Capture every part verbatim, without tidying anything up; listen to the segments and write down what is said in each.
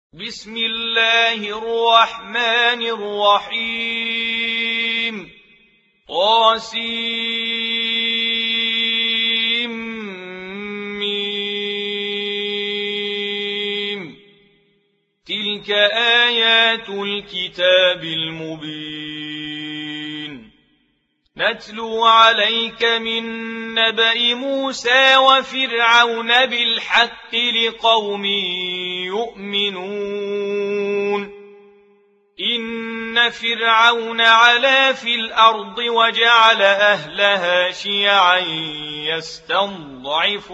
بسم الله الرحمن الرحيم طاسيم ميم تلك آيات الكتاب المبين نتلو عليك من نبأ موسى وفرعون بالحق لقوم يؤمنون إن فرعون علا في الأرض وجعل أهلها شيعا يستضعف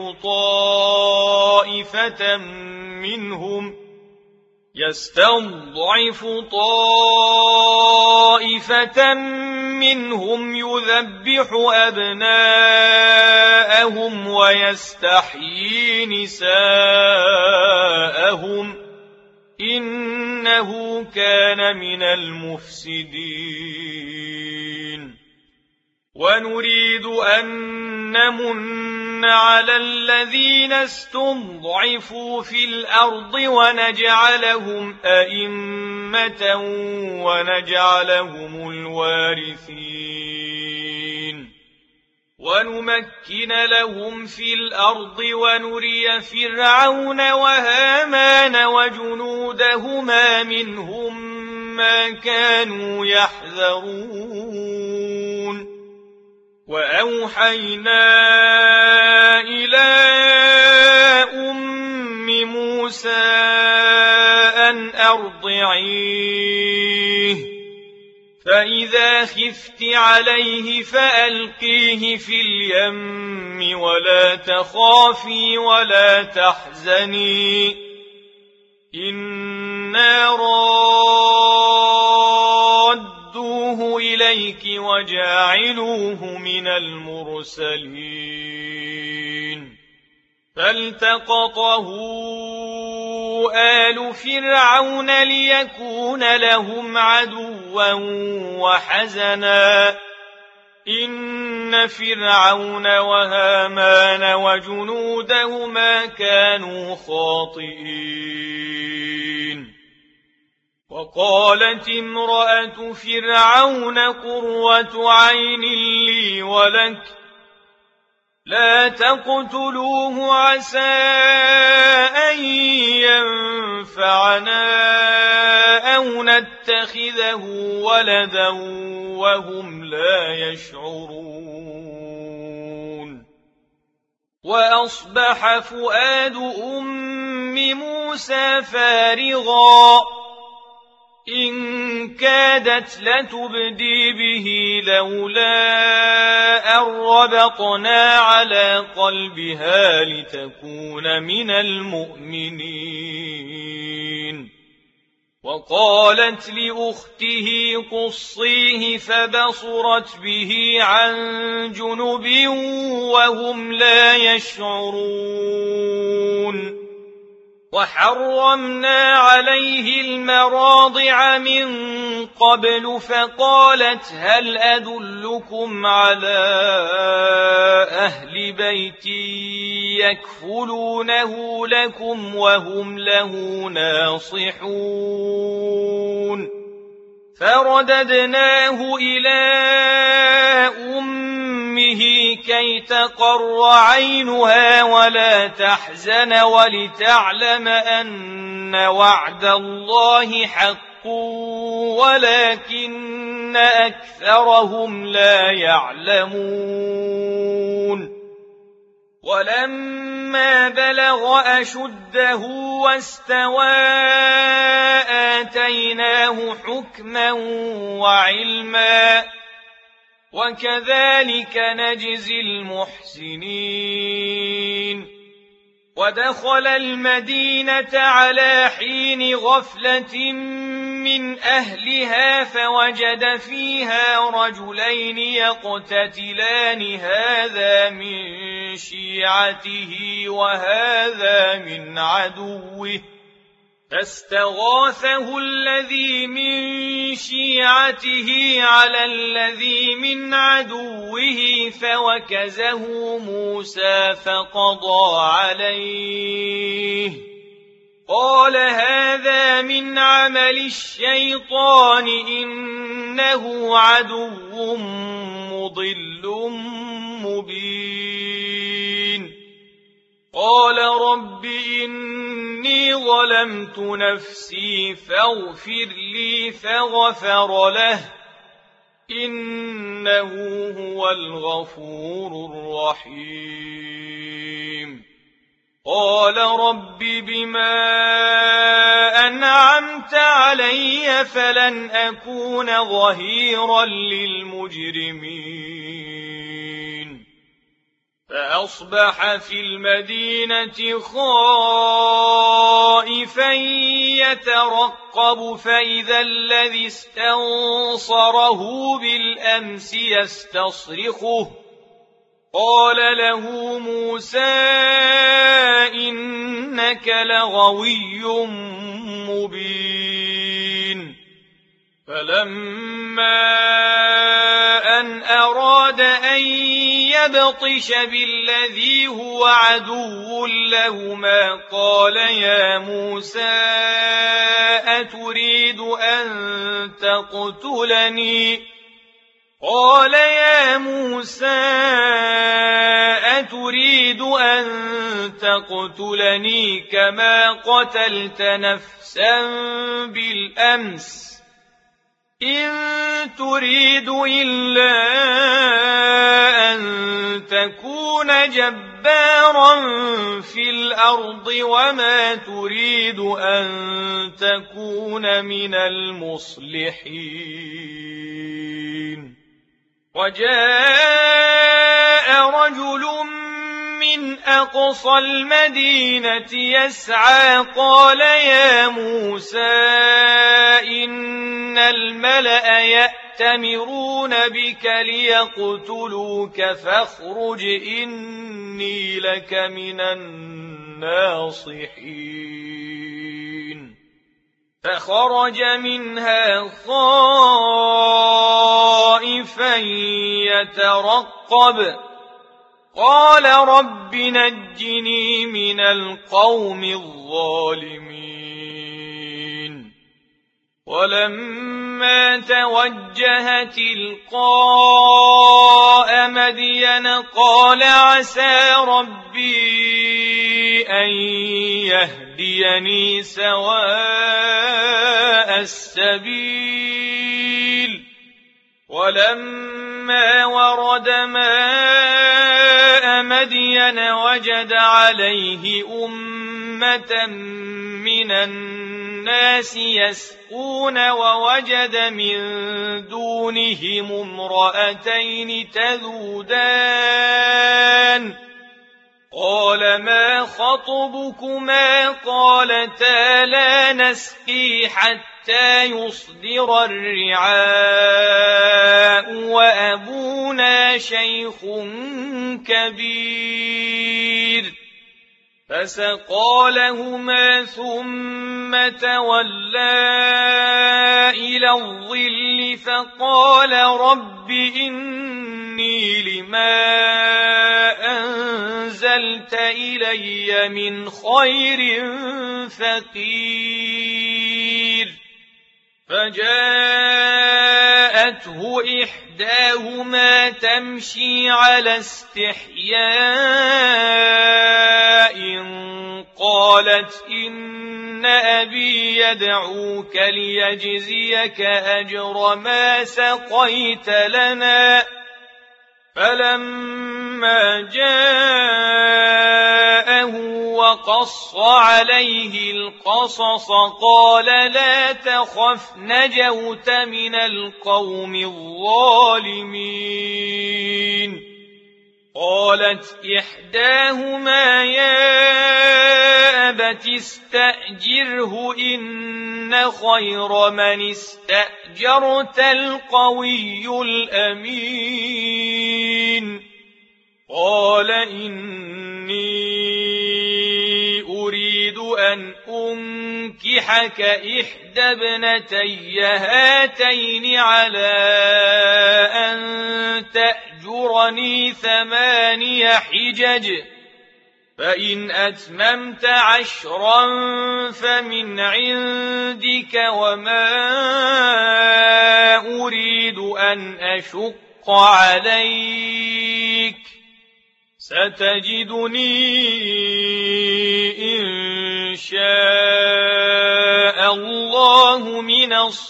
طائفة منهم يستضعف طائفة منهم يذبح أبناءهم ويستحيي نساءهم إنه كان من المفسدين ونريد أن نمن على الذين استضعفوا في الأرض ونجعلهم أئمة ونجعلهم الوارثين ونمكن لهم في الأرض ونري فرعون وهامان وجنودهما منهم ما كانوا يحذرون وأوحينا إلى أم موسى أن أرضعيه فإذا خفت عليه فألقيه في اليم ولا تخافي ولا تحزني إنا رادوه إليك وجاعلوه من المرسلين فالتقطه آل فرعون ليكون لهم عدوا وحزنا إن فرعون وهامان وجنودهما كانوا خاطئين وقالت امرأة فرعون قرة عين لي ولك لا تقتلوه عسى أن ينفعنا أو نتخذه ولدا وهم لا يشعرون وأصبح فؤاد أم موسى فارغا إن كادت لتبدي به لولا أن ربطنا على قلبها لتكون من المؤمنين وقالت لأخته قصيه فبصرت به عن جنب وهم لا يشعرون وحرمنا عليه المراضع من قبل فقالت هل أدلكم على أهل بيت يكفلونه لكم وهم له ناصحون فرددناه إلى أمه كي تقر عينها ولا تحزن ولتعلم أن وعد الله حق ولكن أكثرهم لا يعلمون ولما بلغ أشده واستوى آتيناه حكما وعلما وكذلك نجزي المحسنين ودخل المدينة على حين غفلة من أهلها فوجد فيها رجلين يقتتلان هذا من شيعته وهذا من عدوه فاستغاثه الذي من شيعته على الذي من عدوه فوكزه موسى فقضى عليه قال هذا الشيطان إنه عدو مضل مبين قال رب إني ظلمت نفسي فاغفر لي فغفر له إنه هو الغفور الرحيم قال رب بما أنعمت علي فلن أكون ظهيرا للمجرمين فأصبح في المدينة خائفا يترقب فإذا الذي استنصره بالأمس يستصرخه قال له موسى إنك لغوي مبين فلما أن أراد أن يبطش بالذي هو عدو لهما قال يا موسى أتريد أن تقتلني قال يا موسى أتريد أن تقتلني كما قتلت نفسا بالأمس إن تريد إلا أن تكون جبارا في الأرض وما تريد أن تكون من المصلحين وجاء رجل من أقصى المدينة يسعى قال يا موسى إن الملأ يأتمرون بك ليقتلوك فاخرج إني لك من الناصحين فخرج منها خائفا يترقب قال رب نجني من القوم الظالمين ولما توجه تلقاء مدين قال عسى ربي أن يهديني سواء السبيل ولما ورد ماء مدين وجد عليه أمة من الناس يسقون ووجد من دونهم امرأتين تذودان قال ما خطبكما قالتا لا نسقي حتى يصدر الرعاء وأبونا شيخ كبير فسقى لهما ثم تولى إلى الظل فقال رب إني لما أنزلت إلي من خير فقير فجاءته إحداهما تمشي على استحياء قالت إن أبي يدعوك ليجزيك أجر ما سقيت لنا فلما جاءه وقص عليه القصص قال لا تخف نجوت من القوم الظالمين قالت إحداهما يا أبت استأجره إن خير من استأجرت القوي الأمين قال إني أريد أن أنكحك إحدى ابنتي هاتين على أن تأجرني ثماني حجج فإن أتممت عشرا فمن عندك وما أريد أن أشق عليك ستجدني إن شاء الله من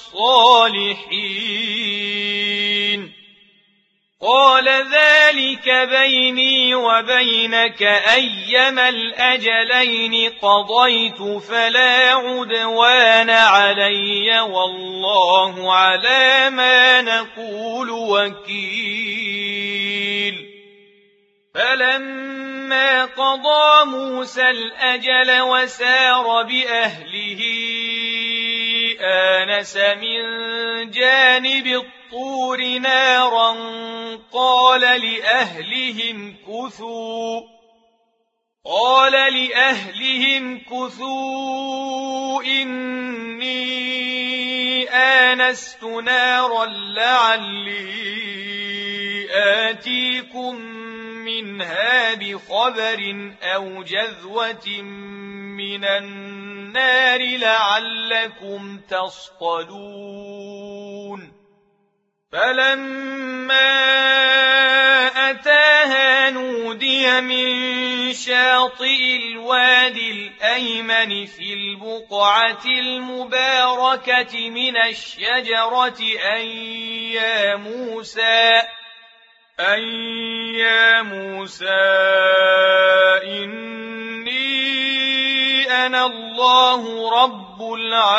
الصالحين قال ذلك بيني وبينك أيما الأجلين قضيت فلا عدوان علي والله على ما نقول وكيل فلما قضى موسى الأجل وسار بأهله آنس من جانب الطور نارا قال لأهلهم كثوا قال لأهلهم كثوا إني آنست نارا لعلي آتيكم منها بخبر أو جذوة من النار لعلكم تصطلون فلما أتاها نودي من شاطئ الوادي الأيمن في البقعة المباركة من الشجرة أن يا موسى أن يا موسى إني أنا الله رب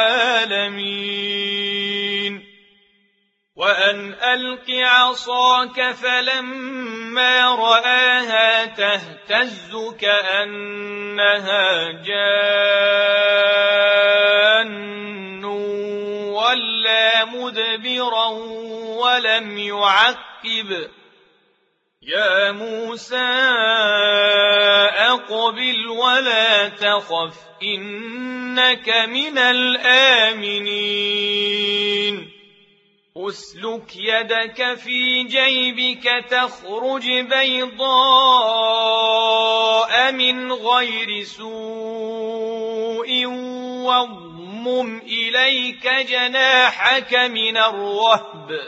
العالمين وأن ألق عصاك فلما رآها تهتز كأنها جان ولا مدبرا ولم يعقب يا موسى أقبل ولا تخف إنك من الآمنين أسلك يدك في جيبك تخرج بيضاء من غير سوء واضمم إليك جناحك من الرهب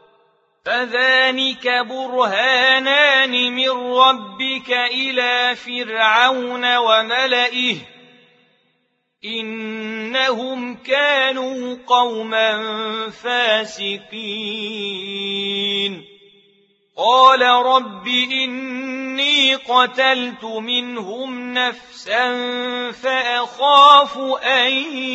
فذلك برهانان من ربك إلى فرعون وملئه إنهم كانوا قوما فاسقين قال رب إني قتلت منهم نفسا فأخاف أن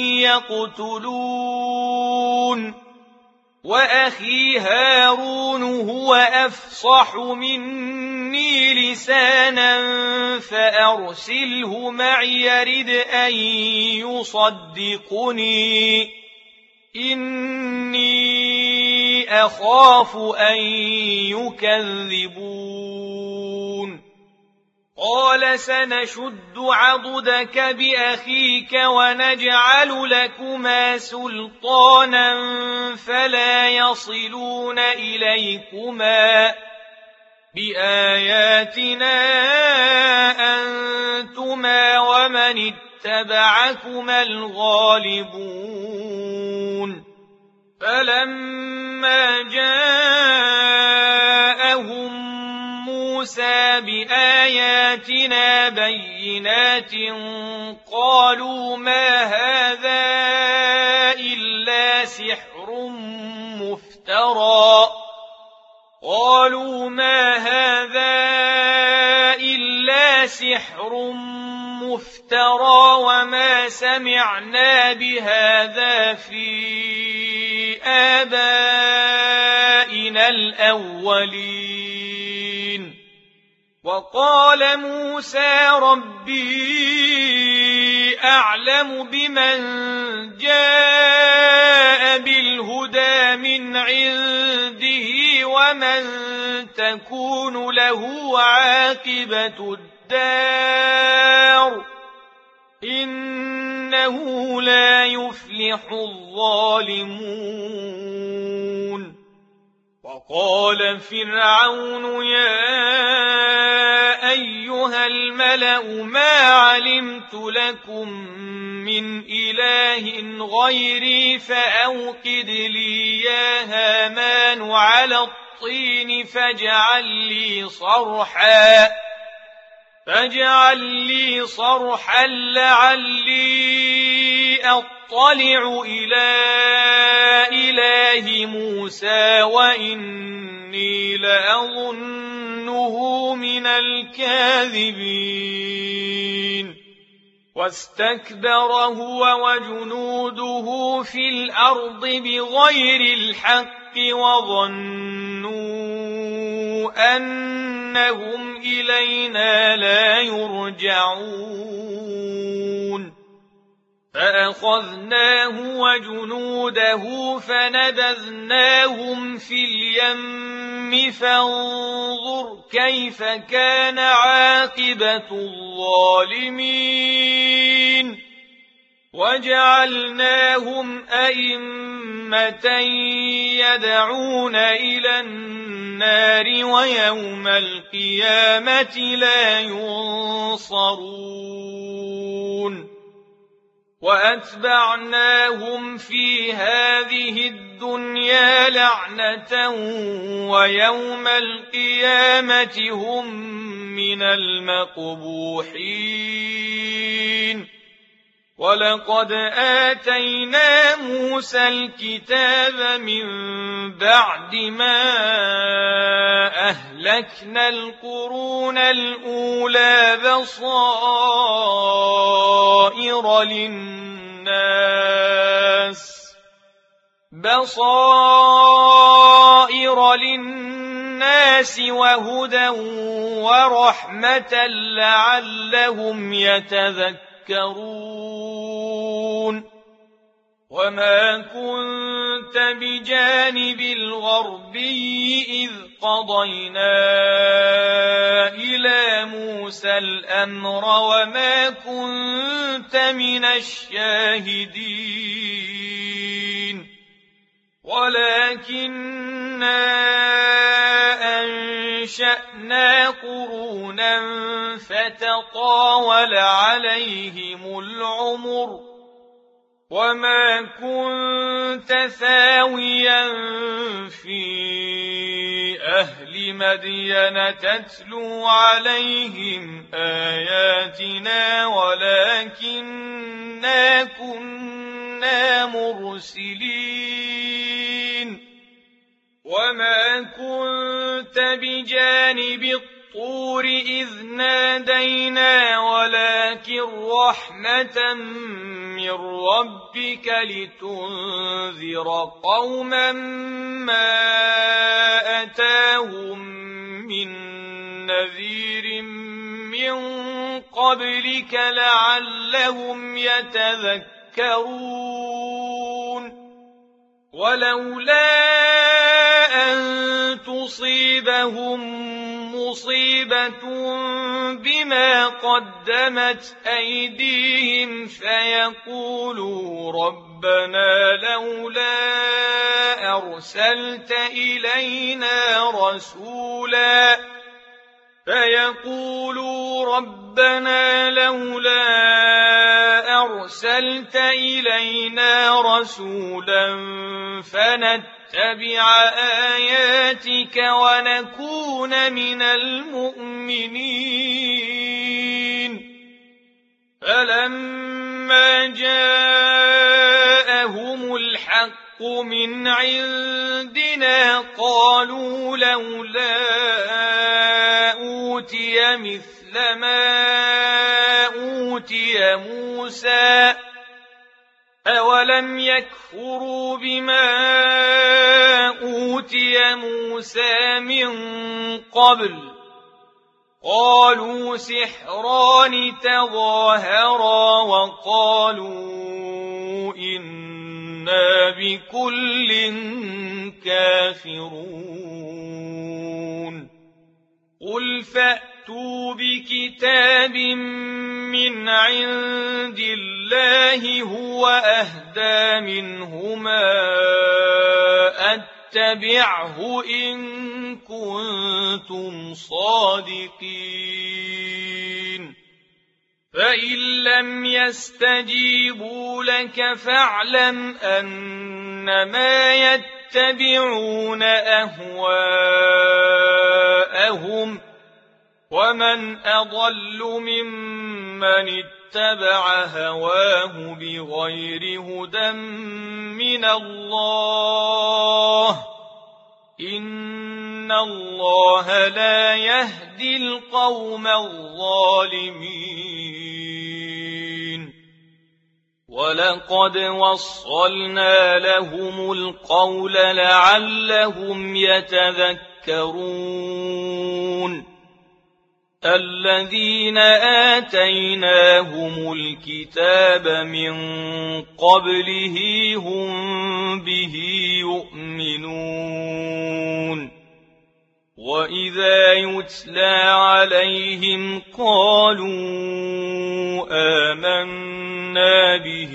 يقتلون وأخي هارون هو أفصح مني لسانا فأرسله معي يرد أن يصدقني إني أخاف أن يكذبون قال سنشد عضدك بأخيك ونجعل لكما سلطانا فلا يصلون إليكما بآياتنا أنتما ومن اتبعكما الغالبون فلما جاءهم موسى بآياتنا بينات قالوا ما هذا إلا سحر مفترى قالوا ما هذا إلا سحر مفترى وما سمعنا بهذا في آبائنا الأولين وقال موسى ربي أعلم بمن جاء بالهدى من عنده ومن تكون له عاقبة الدار إنه لا يفلح الظالمون وقال فرعون يا أيها الملأ ما علمت لكم من إله غيري فأوقد لي يا هامان على الطين فاجعل لي صرحا فاجعل لي صرحا لعلي أطلع إلى إله موسى وإني لأظنه من الكاذبين واستكبر هو وجنوده في الأرض بغير الحق وظنوا أنهم إلينا لا يرجعون فأخذناه وجنوده فنبذناهم في اليم فانظر كيف كان عاقبة الظالمين وجعلناهم أئمة يدعون إلى النار ويوم القيامة لا ينصرون وأتبعناهم في هذه الدنيا لعنة ويوم القيامة هم من المقبوحين ولقد آتينا موسى الكتاب من بعد ما أهلكنا القرون الأولى بصائر للناس بصائر للناس وهدى ورحمة لعلهم يتذكرون وما كنت بجانب الغربي إذ قضينا إلى موسى الأمر وما كنت من الشاهدين ولكننا أنشأنا قرونا فتطاول عليهم العمر وما كنت ثاويا في أهل مدين تتلو عليهم آياتنا ولكننا كنا مرسلين وما كنت بجانب الطور إذ نادينا ولكن رحمة من ربك لتنذر قوما ما أتاهم من نذير من قبلك لعلهم يتذكرون ولولا أن تصيبهم مصيبة بما قدمت أيديهم فيقولوا ربنا لولا أرسلت إلينا رسولا فيقولوا ربنا لولا أرسلت إلينا رسولا فنتبع آياتك ونكون من المؤمنين فلما جاءهم الحق من عندنا قالوا لولا أوتي مثل ما أوتي موسى أولم يكفروا بما أوتي موسى من قبل قالوا سحران تظاهرا وقالوا إنا بكل كافرون قل فأتوا بكتاب من عند الله هو أهدى منهما فاتبعه إن كنتم صادقين فإن لم يستجيبوا لك فاعلم أنما يتبعون أهواءهم ومن أضل ممن اتبع هواه بغير هدى من الله إن الله لا يهدي القوم الظالمين ولقد وصلنا لهم القول لعلهم يتذكرون الذين آتيناهم الكتاب من قبله هم به يؤمنون وإذا يتلى عليهم قالوا آمنا به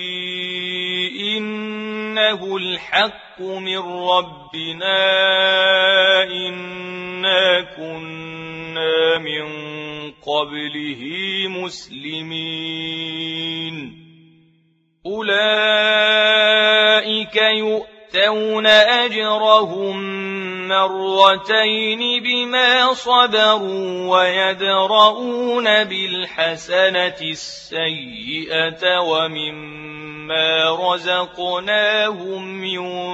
إنه الحق من ربنا إنا كنا من قبله مسلمين أولئك يؤتون أجرهم مرتين بما صبروا ويدرؤون بالحسنة السيئة ومما رزقناهم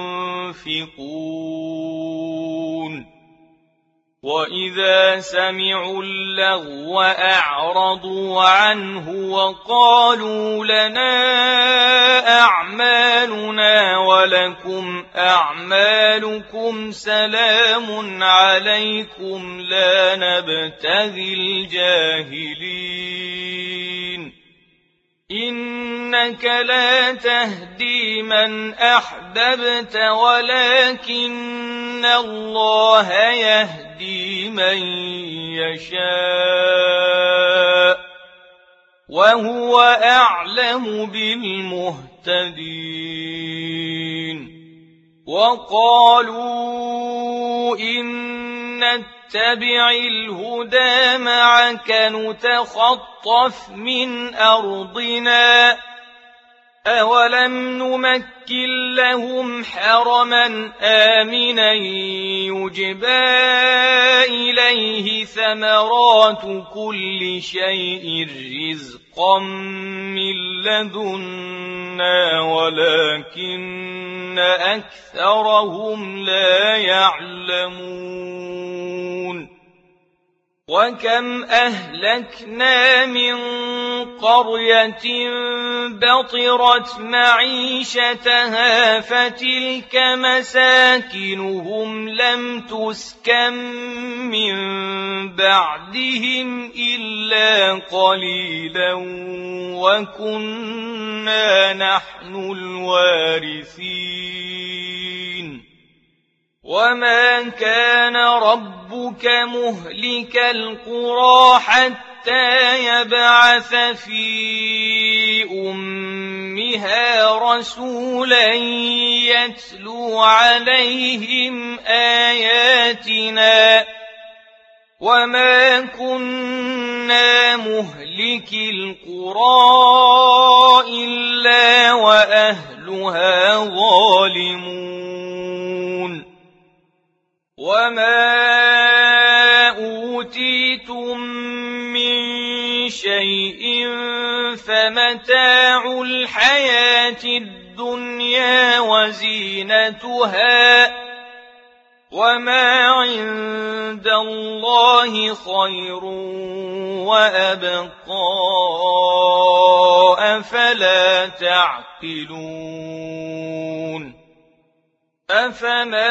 ينفقون وإذا سمعوا اللغو أعرضوا عنه وقالوا لنا أعمالنا ولكم أعمالكم سلام عليكم لا نبتغي الجاهلين إنك لا تهدي من أحببت ولكن الله يهدي من يشاء وهو أعلم بالمهتدين وقالوا إن نتبع الهدى معك نتخطف من أرضنا أولم نمكن لهم حرما آمنا يجبى إليه ثمرات كل شيء رزقا من لدنا ولكن أكثرهم لا يعلمون وكم أهلكنا من قرية بطرت معيشتها فتلك مساكنهم لم تسكن من بعدهم إلا قليلا وكنا نحن الوارثين وما كان ربك مهلك القرى حتى يبعث في أمها رسولا يتلو عليهم آياتنا وما كنا مهلك القرى إلا وأهلها ظالمون وما أوتيتم من شيء فمتاع الحياة الدنيا وزينتها وما عند الله خير وأبقى أفلا تعقلون أفمن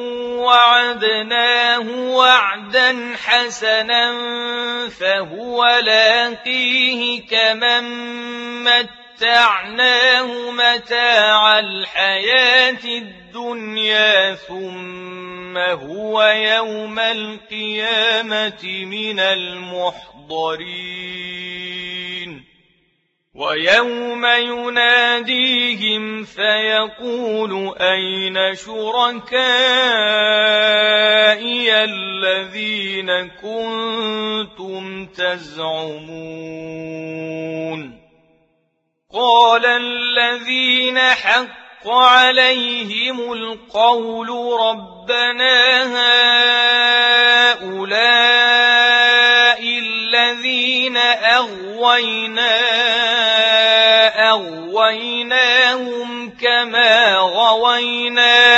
وعدناه وعدا حسنا فهو لاقيه كمن متعناه متاع الحياة الدنيا ثم هو يوم القيامة من المحضرين ويوم يناديهم فيقول أين شركائي الذين كنتم تزعمون قال الذين حق عليهم القول ربنا هؤلاء الذين أغوينا أغويناهم كما غوينا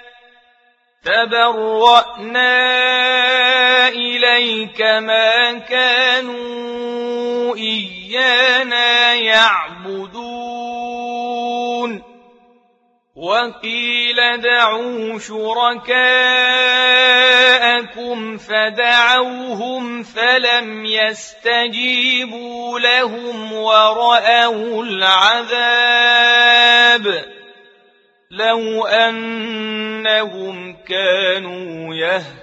تبرأنا إليك ما كانوا إيانا يعبدون وقيل دعوا شركاءكم فدعوهم فلم يستجيبوا لهم ورأوا العذاب لو أنهم كانوا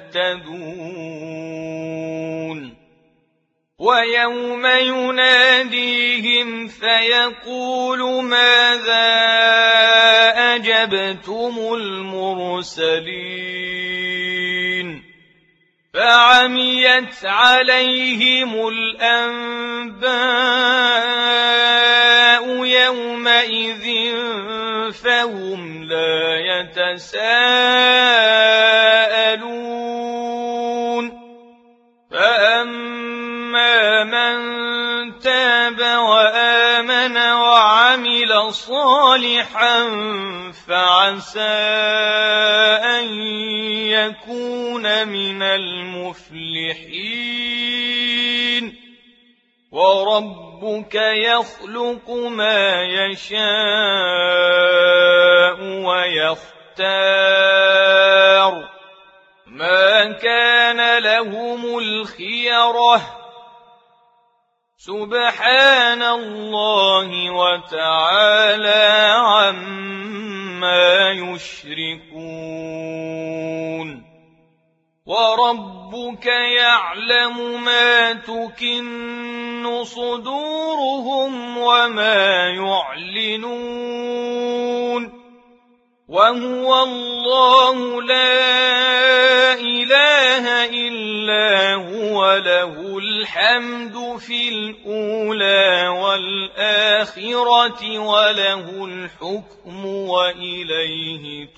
يهتدون ويوم يناديهم فيقول ماذا أجبتم المرسلين فعميت عليهم الأنباء يومئذ فهم لا يتساءلون فأما من تاب وآمن وعمل صالحا فعسى أن يكون من المفلحين وربك يخلق ما يشاء ويختار ما كان لهم الخيرة سبحان الله وتعالى عما يشركون وربك يعلم ما تكن صدورهم وما يعلنون وهو الله لا إله إلا هو له الحمد في الأولى والآخرة وله الحكم وإليه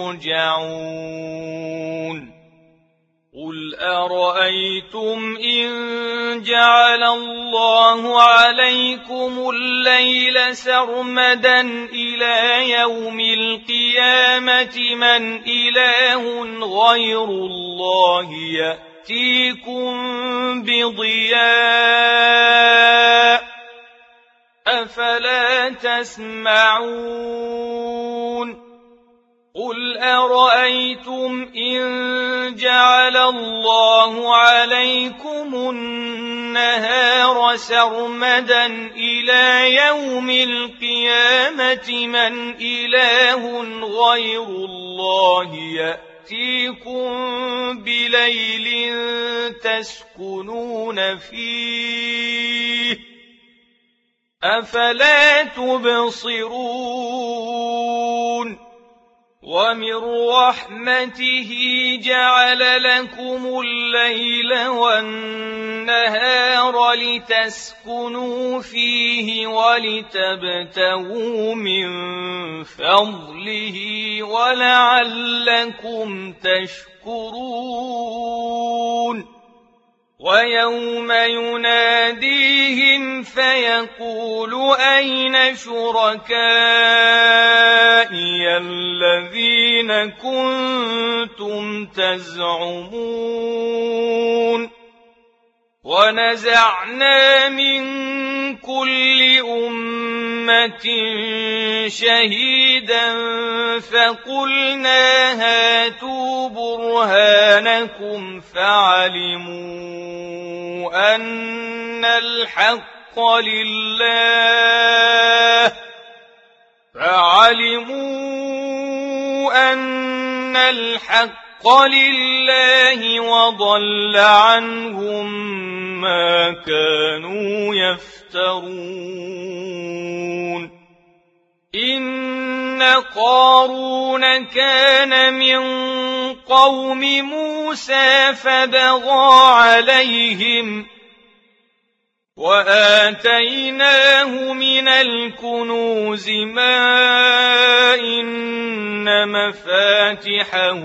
ترجعون قل أرأيتم إن جعل الله عليكم الليل سرمدا إلى يوم القيامة من إله غير الله يأتيكم بضياء أفلا تسمعون قل أرأيتم إن جعل الله عليكم النهار سرمدا إلى يوم القيامة من إله غير الله يأتيكم بليل تسكنون فيه أفلا تبصرون ومن رحمته جعل لكم الليل والنهار لتسكنوا فيه ولتبتغوا من فضله ولعلكم تشكرون ويوم يناديهم فيقول أين شركائي الذين كنتم تزعمون ونزعنا من كل أمة شهيدا فقلنا هاتوا برهانكم فعلموا أن الحق لله فعلموا أن الحق لله وضل عنهم ما كانوا يفترون إن قارون كان من قوم موسى فبغى عليهم وآتيناه من الكنوز ما إن مفاتحه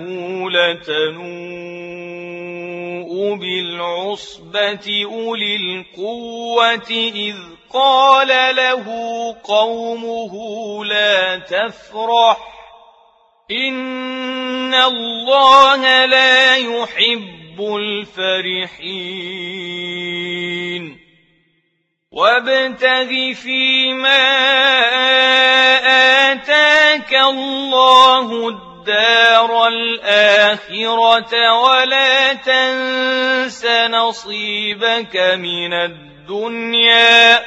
لتنوء بالعصبة أولي القوة إذ قال له قومه لا تفرح إن الله لا يحب الفرحين وابتغ فيما آتاك الله الدار الآخرة ولا تنس نصيبك من الدنيا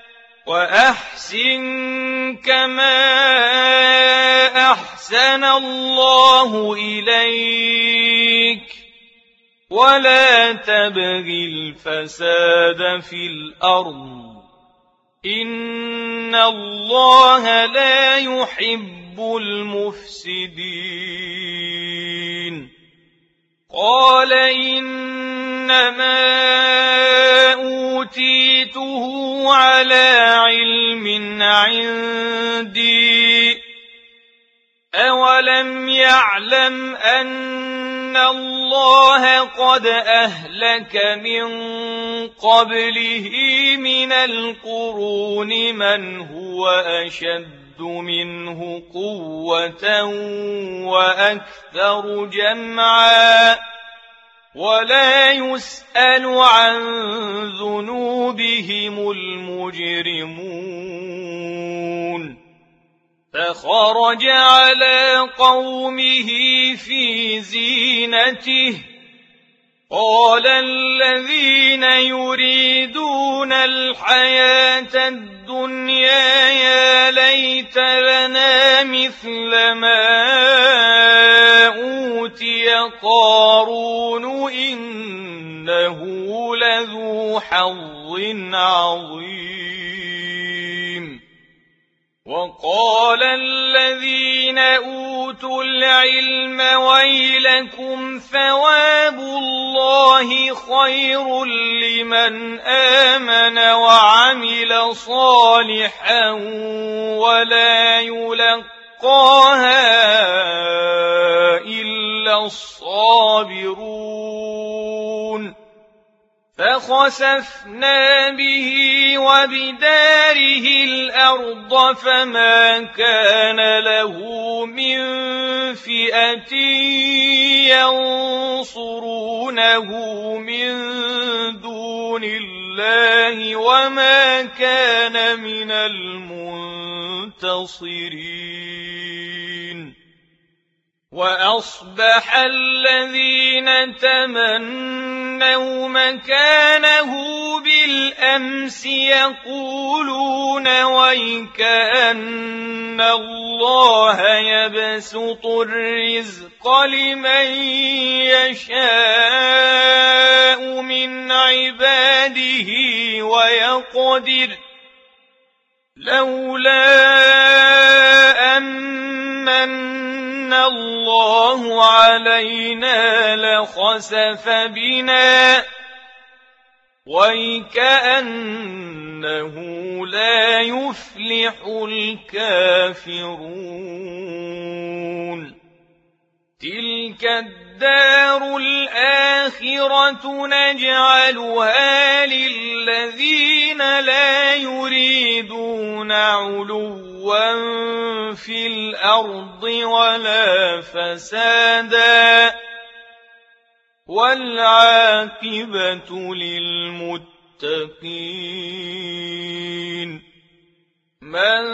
وأحسن كما أحسن الله إليك ولا تبغ الفساد في الأرض إن الله لا يحب المفسدين قال إنما أوتيته على علم عندي أولم يعلم أن الله قد أهلك من قبله من القرون من هو أشد منه قوة وأكثر جمعا ولا يسأل عن ذنوبهم المجرمون فخرج على قومه في زينته قال الذين يريدون الحياة الدنيا يا ليت لنا مثل ما أوتي قارون إنه لذو حظ عظيم وقال الذين أوتوا العلم ويلكم ثواب الله خير لمن آمن وعمل صالحا ولا يلقاها إلا الصابرون فخسفنا به وبداره الأرض فما كان له من فئة ينصرونه من دون الله وما كان من المنتصرين وأصبح الذين تمنوا مكانه بالأمس يقولون ويكأن الله يبسط الرزق لمن يشاء من عباده ويقدر لولا أمن الله علينا لخسف بنا ويكأنه لا يفلح الكافرون تلك الدار الآخرة نجعلها للذين لا يريدون علوا في الأرض ولا فسادا والعاقبة للمتقين من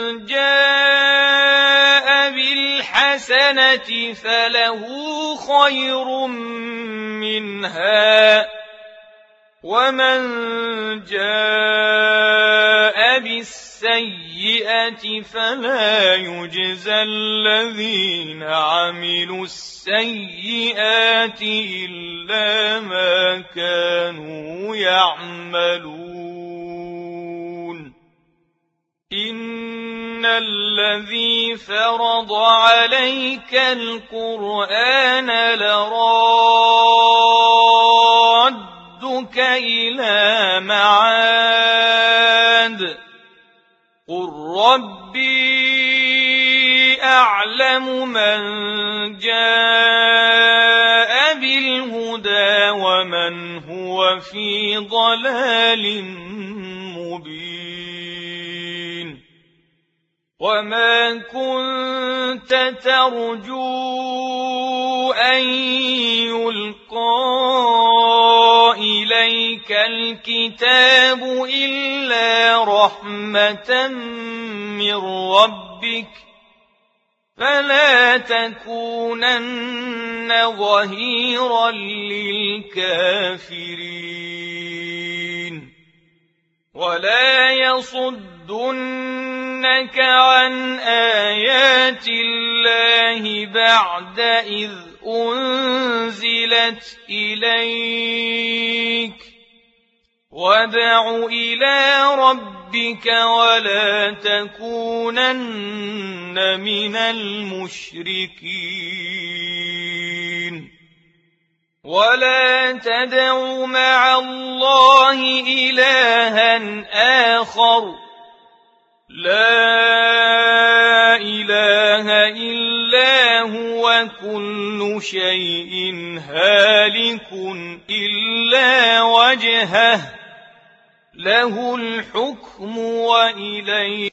جاء بالحسنة فله خير منها ومن جاء بالسيئة السيئة فلا يجزى الذين عملوا السيئات إلا ما كانوا يعملون إن الذي فرض عليك القرآن لرادك إلى معاد قل ربي أعلم من جاء بالهدى ومن هو في ضلال مبين وما كنت ترجو أن يلقى إليك الكتاب إلا رحمة من ربك فلا تكونن ظهيرا للكافرين ولا يصدنك عن آيات الله بعد إذ أنزلت إليك وادع إلى ربك ولا تكونن من المشركين ولا تدع مع الله إلها آخر لا إله إلا هو كل شيء هالك إلا وجهه له الحكم وإليه